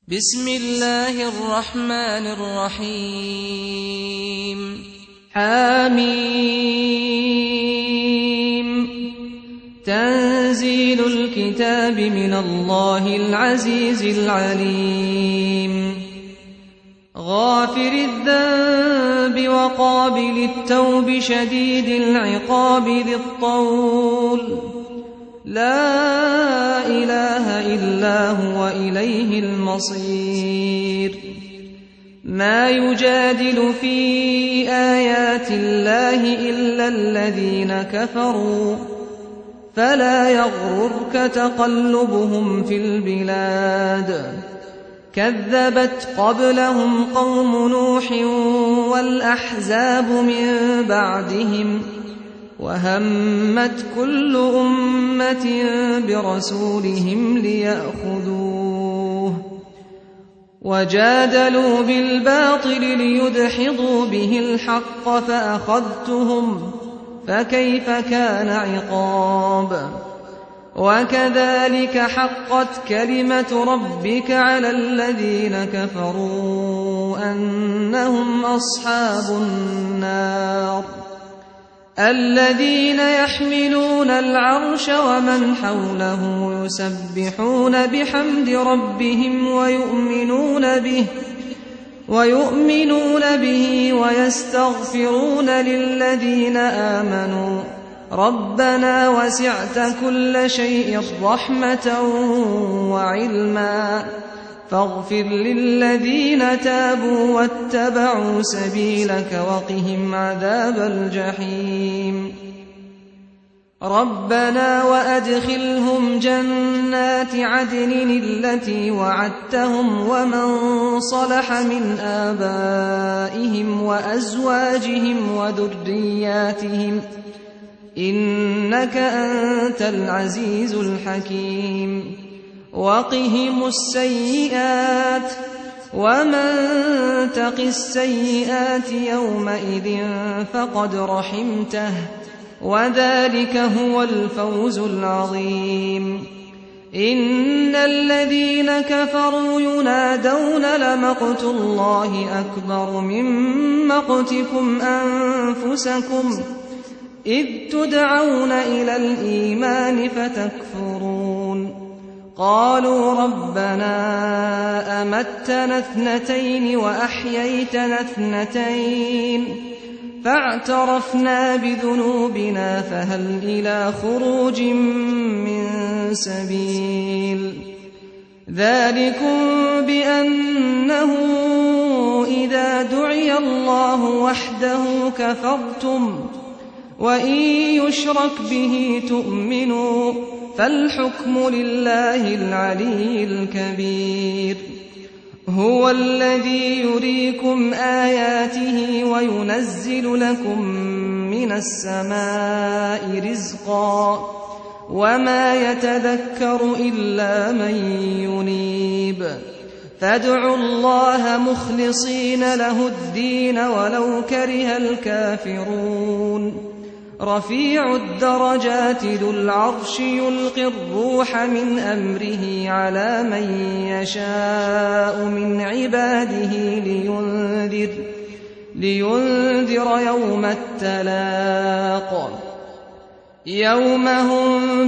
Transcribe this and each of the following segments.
بسم الله الرحمن الرحيم حميم تنزيل الكتاب من الله العزيز العليم غافر الذنب وقابل التوب شديد العقاب ذي الطول لا إله إلا هو إليه المصير ما يجادل في آيات الله إلا الذين كفروا فلا يغررك تقلبهم في البلاد كذبت قبلهم قوم نوح والأحزاب من بعدهم وهمت كل أمة برسولهم ليأخذوه وجادلوا بالباطل ليدحضوا به الحق فأخذتهم فكيف كان عقاب وكذلك حقت كلمة ربك على الذين كفروا أنهم أصحاب النار الذين يحملون العرش ومن حوله يسبحون بحمد ربهم ويؤمنون به ويستغفرون للذين آمنوا ربنا وسعت كل شيء رحمة وعلما فاغفر للذين تابوا واتبعوا سبيلك وقهم عذاب الجحيم ربنا وأدخلهم جنات عدن التي وعدتهم ومن صلح من آبائهم وأزواجهم وذرياتهم إنك أنت العزيز الحكيم وقهم السيئات ومن تق السيئات يومئذ فقد رحمته وذلك هو الفوز العظيم إن الذين كفروا ينادون لمقت الله أكبر من مقتكم أنفسكم إذ تدعون إلى الإيمان فتكفرون قالوا ربنا أمتنا اثنتين وأحييتنا اثنتين فاعترفنا بذنوبنا فهل إلى خروج من سبيل ذلكم بأنه إذا دعي الله وحده كفرتم وإن يشرك به تؤمنوا فالحكم لله العلي الكبير هو الذي يريكم آياته وينزل لكم من السماء رزقا وما يتذكر إلا من ينيب فادعوا الله مخلصين له الدين ولو كره الكافرون رفيع الدرجات ذو العرش يلقي الروح من أمره على من يشاء من عباده لينذر يوم التلاق يوم هم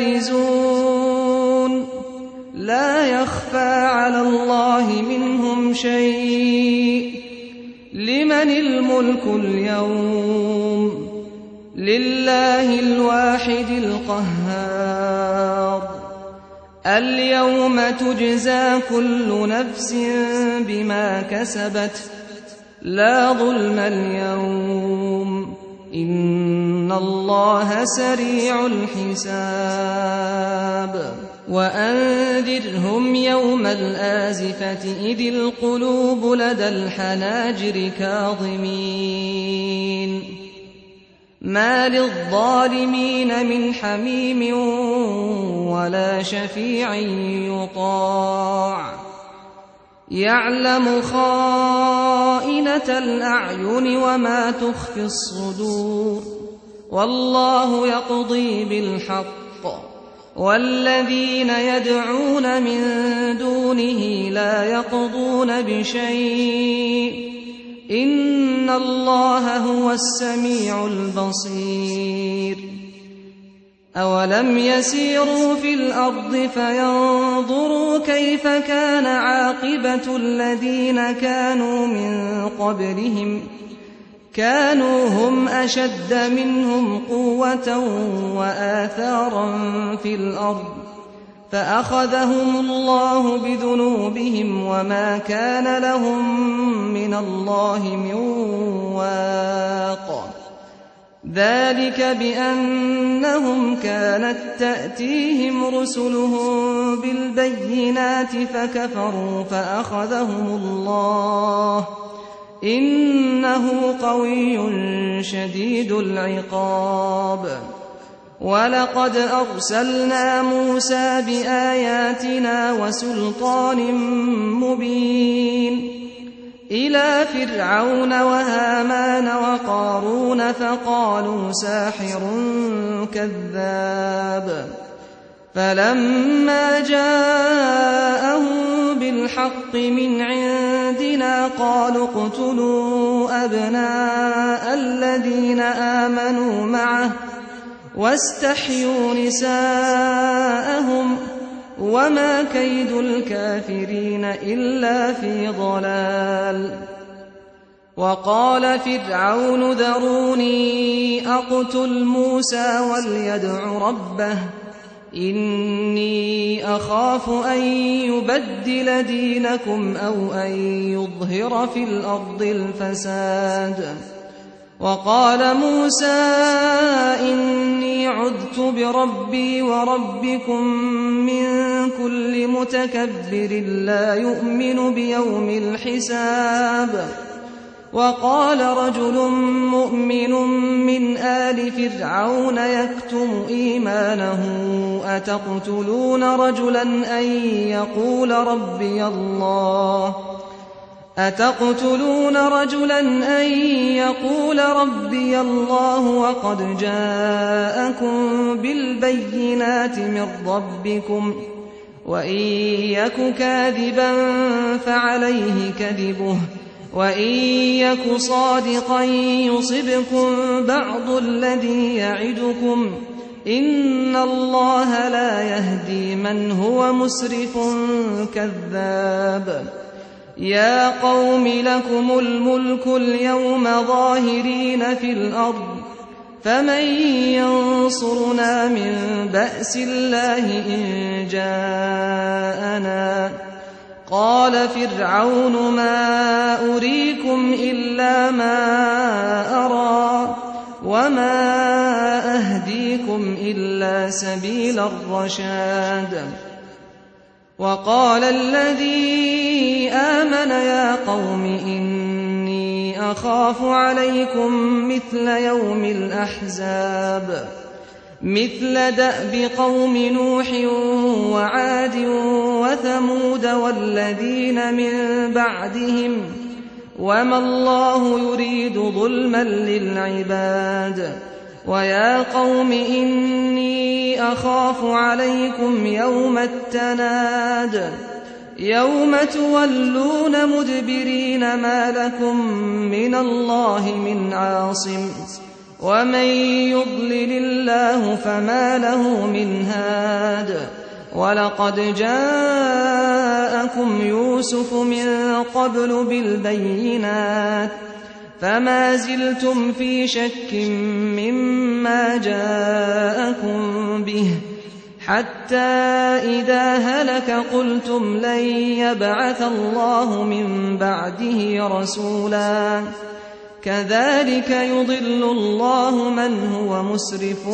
بارزون لا يخفى على الله منهم شيء لمن الملك اليوم لله الواحد القهار اليوم تجزى كل نفس بما كسبت لا ظلم اليوم إن الله سريع الحساب وأنذرهم يوم الآزفة إذ القلوب لدى الحناجر كاظمين ما للظالمين من حميم ولا شفيع يطاع يعلم خائنة الأعين وما تخفي الصدور والله يقضي بالحق والذين يدعون من دونه لا يقضون بشيء إن الله هو السميع البصير أولم يسيروا في الأرض فينظروا كيف كان عاقبة الذين كانوا من قبلهم كانوا هم أشد منهم قوة وآثارا في الأرض فأخذهم الله بذنوبهم وما كان لهم من الله من واق ذلك بأنهم كانت تأتيهم رسلهم بالبينات فكفروا فأخذهم الله إنه قوي شديد العقاب ولقد أرسلنا موسى بآياتنا وسلطان مبين إلى فرعون وهامان وقارون فقالوا ساحر كذاب فلما جاءهم بالحق من عندنا قالوا اقتلوا أبناء الذين آمنوا معه واستحيوا نساءهم وما كيد الكافرين إلا في ضلال وقال فرعون ذروني أقتل موسى وليدع ربه إني أخاف أن يبدل دينكم أو أن يظهر في الأرض الفساد وقال موسى إني عذت بربي وربكم من كل متكبر لا يؤمن بيوم الحساب وقال رجل مؤمن من آل فرعون يكتم إيمانه أتقتلون رجلا أن يقول ربي الله وقد جاءكم بالبينات من ربكم وإن يك كاذبا فعليه كذبه وإن يك صادقا يصبكم بعض الذي يعدكم إن الله لا يهدي من هو مسرف كذاب يا قوم لكم الملك اليوم ظاهرين في الأرض فمن ينصرنا من بأس الله إن جاءنا قال فرعون ما أريكم إلا ما أرى وما أهديكم إلا سبيل الرشاد وقال الذي آمن يا قوم إني أخاف عليكم مثل يوم الأحزاب مثل دأب قوم نوح وعاد وثمود والذين من بعدهم وما الله يريد ظلما للعباد ويا قوم إني أخاف عليكم يوم التناد يوم تولون مدبرين ما لكم من الله من عاصم ومن يضلل الله فما له من هاد ولقد جاءكم يوسف من قبل بالبينات فما زلتم في شك مما جاءكم به حتى إذا هلك قلتم لن يبعث الله من بعده رسولا كذلك يضل الله من هو مسرف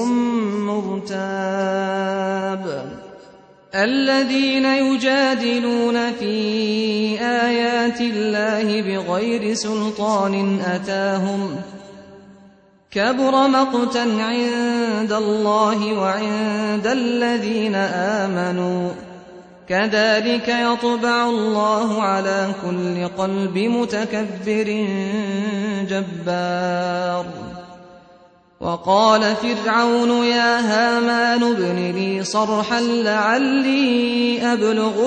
مرتاب الذين يجادلون في آيات الله بغير سلطان أتاهم كبر مقتا عند الله وعند الذين آمنوا كذلك يطبع الله على كل قلب متكبر جبار وقال فرعون يا هامان ابن لي صرحا لعلي أبلغ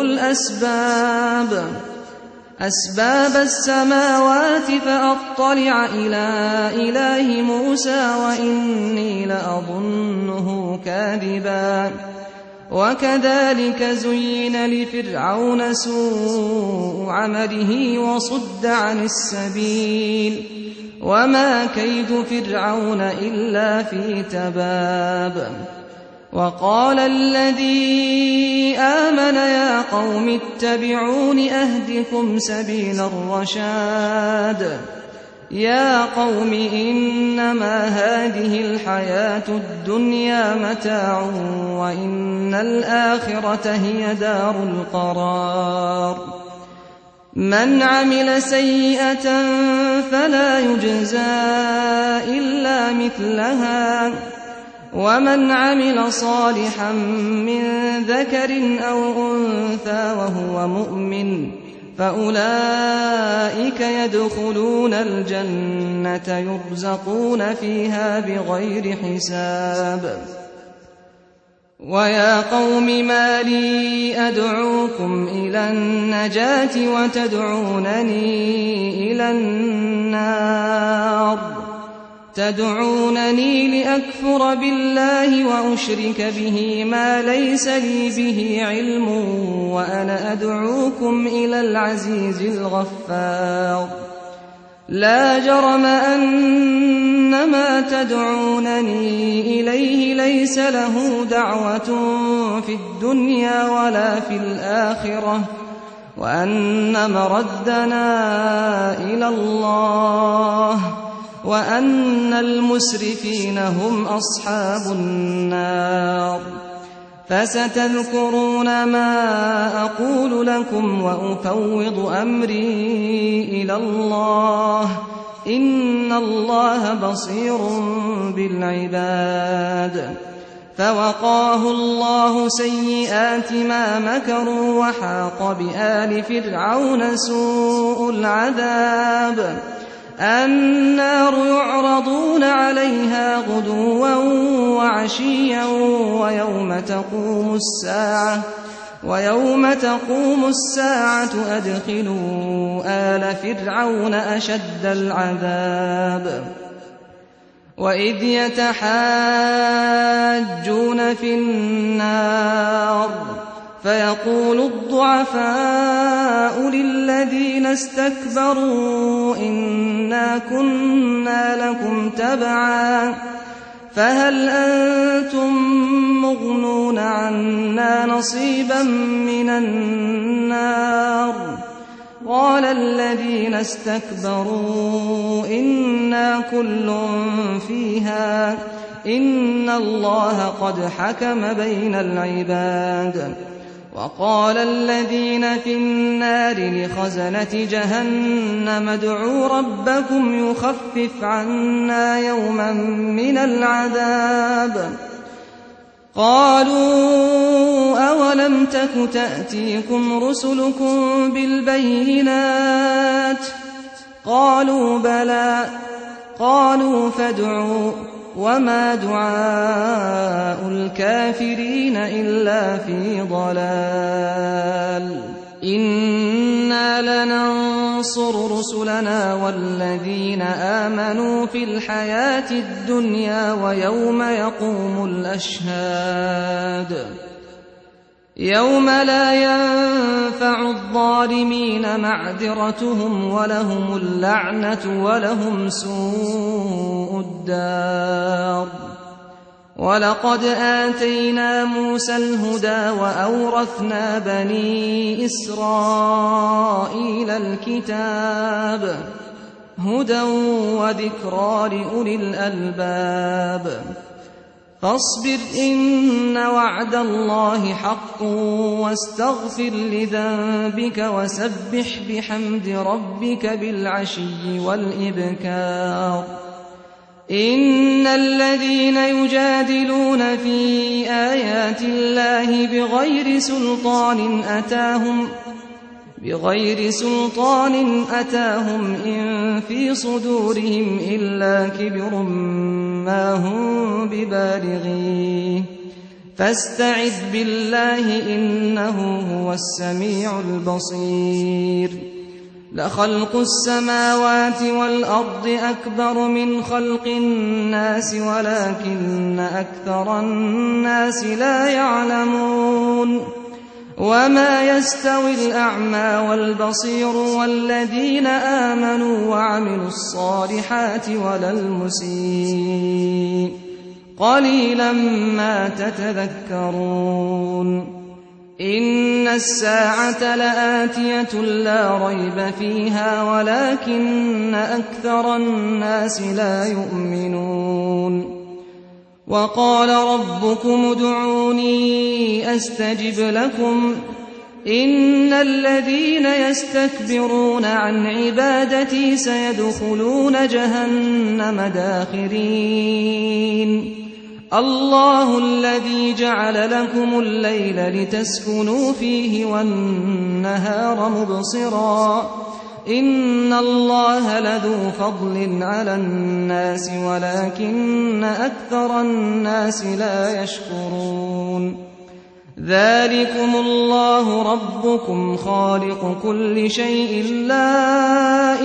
أسباب السماوات فأطلع إلى إله موسى وإني لأظنه كاذبا وكذلك زين لفرعون سوء عمله وصد عن السبيل وما كيد فرعون إلا في تباب وقال الذي آمن يا قوم اتبعون أهدكم سبيل الرشاد يا قوم إنما هذه الحياة الدنيا متاع وإن الآخرة هي دار القرار من عمل سيئة فلا يجزى إلا مثلها ومن عمل صالحا من ذكر أو أنثى وهو مؤمن فأولئك يدخلون الجنة يرزقون فيها بغير حساب ويا قوم ما لي أدعوكم إلى النجاة وتدعونني إلى النار تدعونني لأكفر بالله وأشرك به ما ليس لي به علم وأنا أدعوكم إلى العزيز الغفار لا جرم أن ما تدعونني إليه ليس له دعوة في الدنيا ولا في الآخرة وأن مردنا إلى الله وأن المسرفين هم أصحاب النار فستذكرون ما أقول لكم وأفوض أمري إلى الله إن الله بصير بالعباد فوقاه الله سيئات ما مكروا وحاق بآل فرعون سوء العذاب النار يعرضون عليها غدوا وعشيا ويوم تقوم الساعة أدخلوا آل فرعون أشد العذاب وإذ يتحاجون في النار فيقول الضعفاء للذين استكبروا إنا كنا لكم تبعا فهل أنتم مغنون عنا نصيبا من النار قال الذين استكبروا إنا كل فيها إن الله قد حكم بين العباد وقال الذين في النار لخزنة جهنم ادعوا ربكم يخفف عنا يوما من العذاب قالوا أولم تك تأتيكم رسلكم بالبينات قالوا بلى قالوا فادعوا وما دعاء الكافرين إلا في ضلال إنا لننصر رسلنا والذين آمنوا في الحياة الدنيا ويوم يقوم الأشهاد يوم لا ينفع الظالمين معذرتهم ولهم اللعنة ولهم سوء الدار ولقد آتينا موسى الهدى وأورثنا بني إسرائيل الكتاب هدى وذكرى لأولي الألباب فاصبر إن وعد الله حق واستغفر لذنبك وسبح بحمد ربك بالعشي والإبكار إن الذين يجادلون في آيات الله بغير سلطان أتاهم إن في صدورهم إلا كبر ما هم ببالغيه فاستعذ بالله إنه هو السميع البصير لخلق السماوات والأرض أكبر من خلق الناس ولكن أكثر الناس لا يعلمون وما يستوي الأعمى والبصير والذين آمنوا وعملوا الصالحات ولا المسيء قليلا ما تتذكرون إن الساعة لآتية لا ريب فيها ولكن أكثر الناس لا يؤمنون وقال ربكم ادعوني أستجب لكم إن الذين يستكبرون عن عبادتي سيدخلون جهنم داخرين الله الذي جعل لكم الليل لتسكنوا فيه والنهار مبصرا إن الله لذو فضل على الناس ولكن أكثر الناس لا يشكرون ذلكم الله ربكم خالق كل شيء لا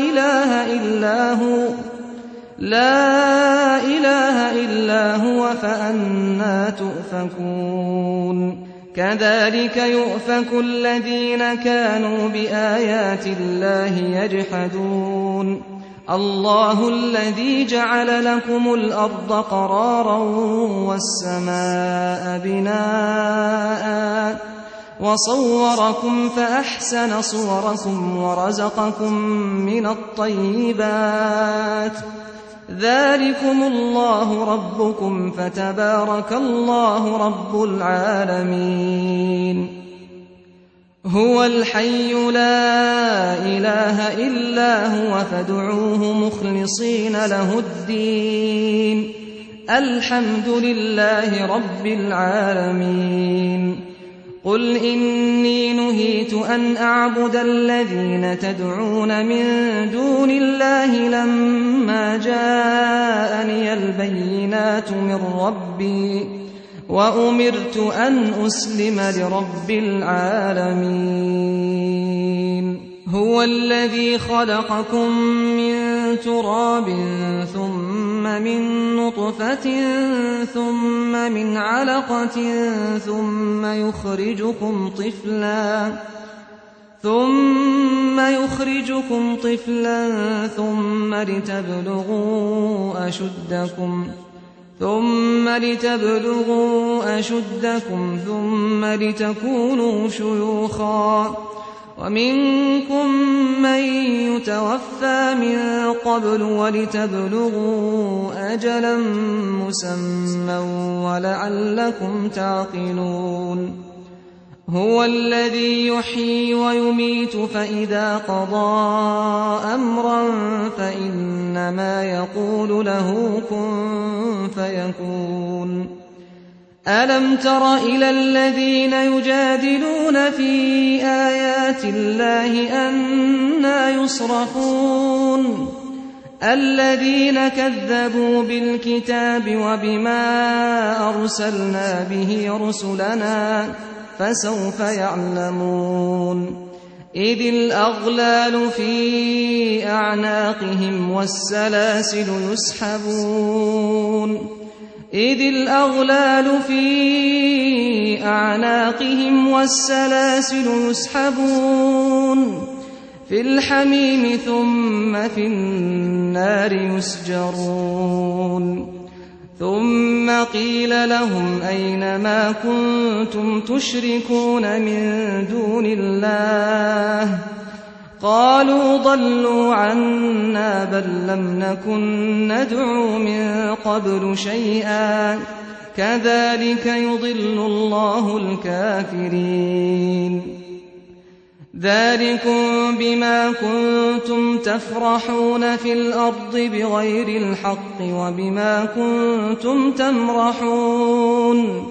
إله إلا هو فأنى تؤفكون كذلك يؤفك الذين كانوا بآيات الله يجحدون الله الذي جعل لكم الأرض قرارا والسماء بناء وصوركم فأحسن صوركم ورزقكم من الطيبات ذلكم الله ربكم فتبارك الله رب العالمين هو الحي لا إله إلا هو فادعوه مخلصين له الدين الحمد لله رب العالمين قل إني نهيت أن أعبد الذين تدعون من دون الله لما جاءني البينات من ربي وأمرت أن أسلم لرب العالمين هو الذي خلقكم من تراب ثم من نطفة ثم من علقة ثم يخرجكم طفلا ثم لتبلغوا أشدكم ثم لتكونوا شيوخا ومنكم من يتوفى من قبل ولتبلغوا أجلا مسمى ولعلكم تعقلون هو الذي يحيي ويميت فإذا قضى أمرا فإنما يقول له كن فيكون ألم تر إلى الذين يجادلون في آيات الله أنى يصرفون الذين كذبوا بالكتاب وبما أرسلنا به رسلنا فسوف يعلمون إذ الأغلال في أعناقهم والسلاسل يسحبون في الحميم ثم في النار يسجرون ثم قيل لهم أين ما كنتم تشركون من دون الله قالوا ضلوا عنا بل لم نكن ندعو من قبل شيئا كذلك يضل الله الكافرين ذلكم بما كنتم تفرحون في الأرض بغير الحق وبما كنتم تمرحون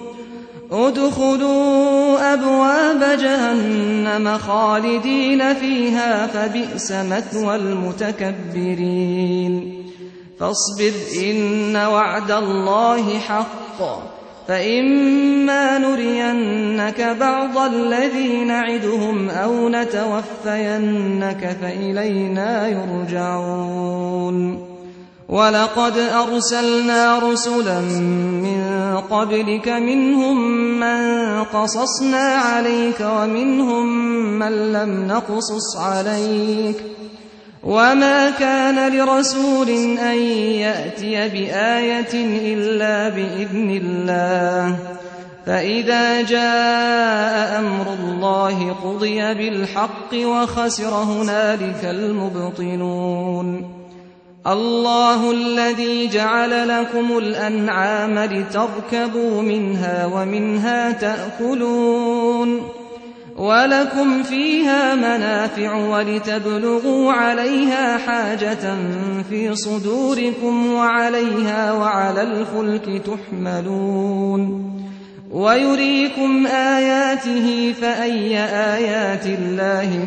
ادخلوا أبواب جهنم خالدين فيها فبئس مثوى المتكبرين فاصبر إن وعد الله حق فإما نرينك بعض الذي نعدهم أو نتوفينك فإلينا يرجعون ولقد أرسلنا رسلا من قبلك منهم من قصصنا عليك ومنهم من لم نقصص عليك وما كان لرسول أن يأتي بآية إلا بإذن الله فإذا جاء أمر الله قضي بالحق وخسر هنالك المبطلون الله الذي جعل لكم الأنعام لتركبوا منها ومنها تأكلون ولكم فيها منافع ولتبلغوا عليها حاجة في صدوركم وعليها وعلى الفلك تحملون ويريكم آياته فأي آيات الله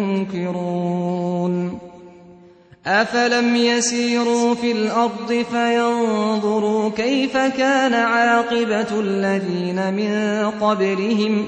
تنكرون أفلم يسيروا في الأرض فينظروا كيف كان عاقبة الذين من قبلهم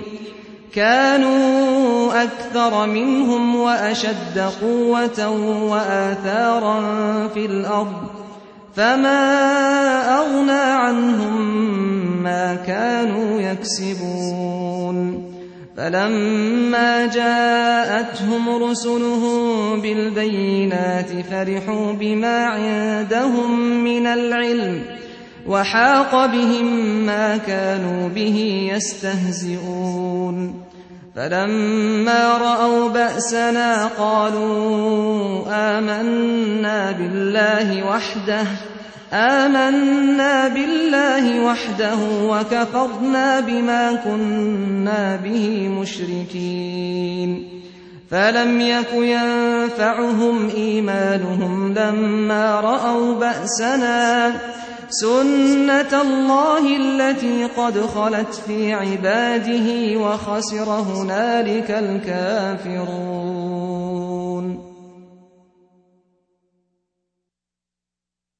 كانوا أكثر منهم وأشد قوة وآثارا في الأرض فما أغنى عنهم ما كانوا يكسبون فلما جاءتهم رسلهم بالبينات فرحوا بما عندهم من العلم وحاق بهم ما كانوا به يستهزئون فلما رأوا بأسنا قالوا آمنا بالله وحده وكفرنا بما كنا به مشركين فلم يك ينفعهم إيمانهم لما رأوا بأسنا سنة الله التي قد خلت في عباده وخسر هنالك الكافرون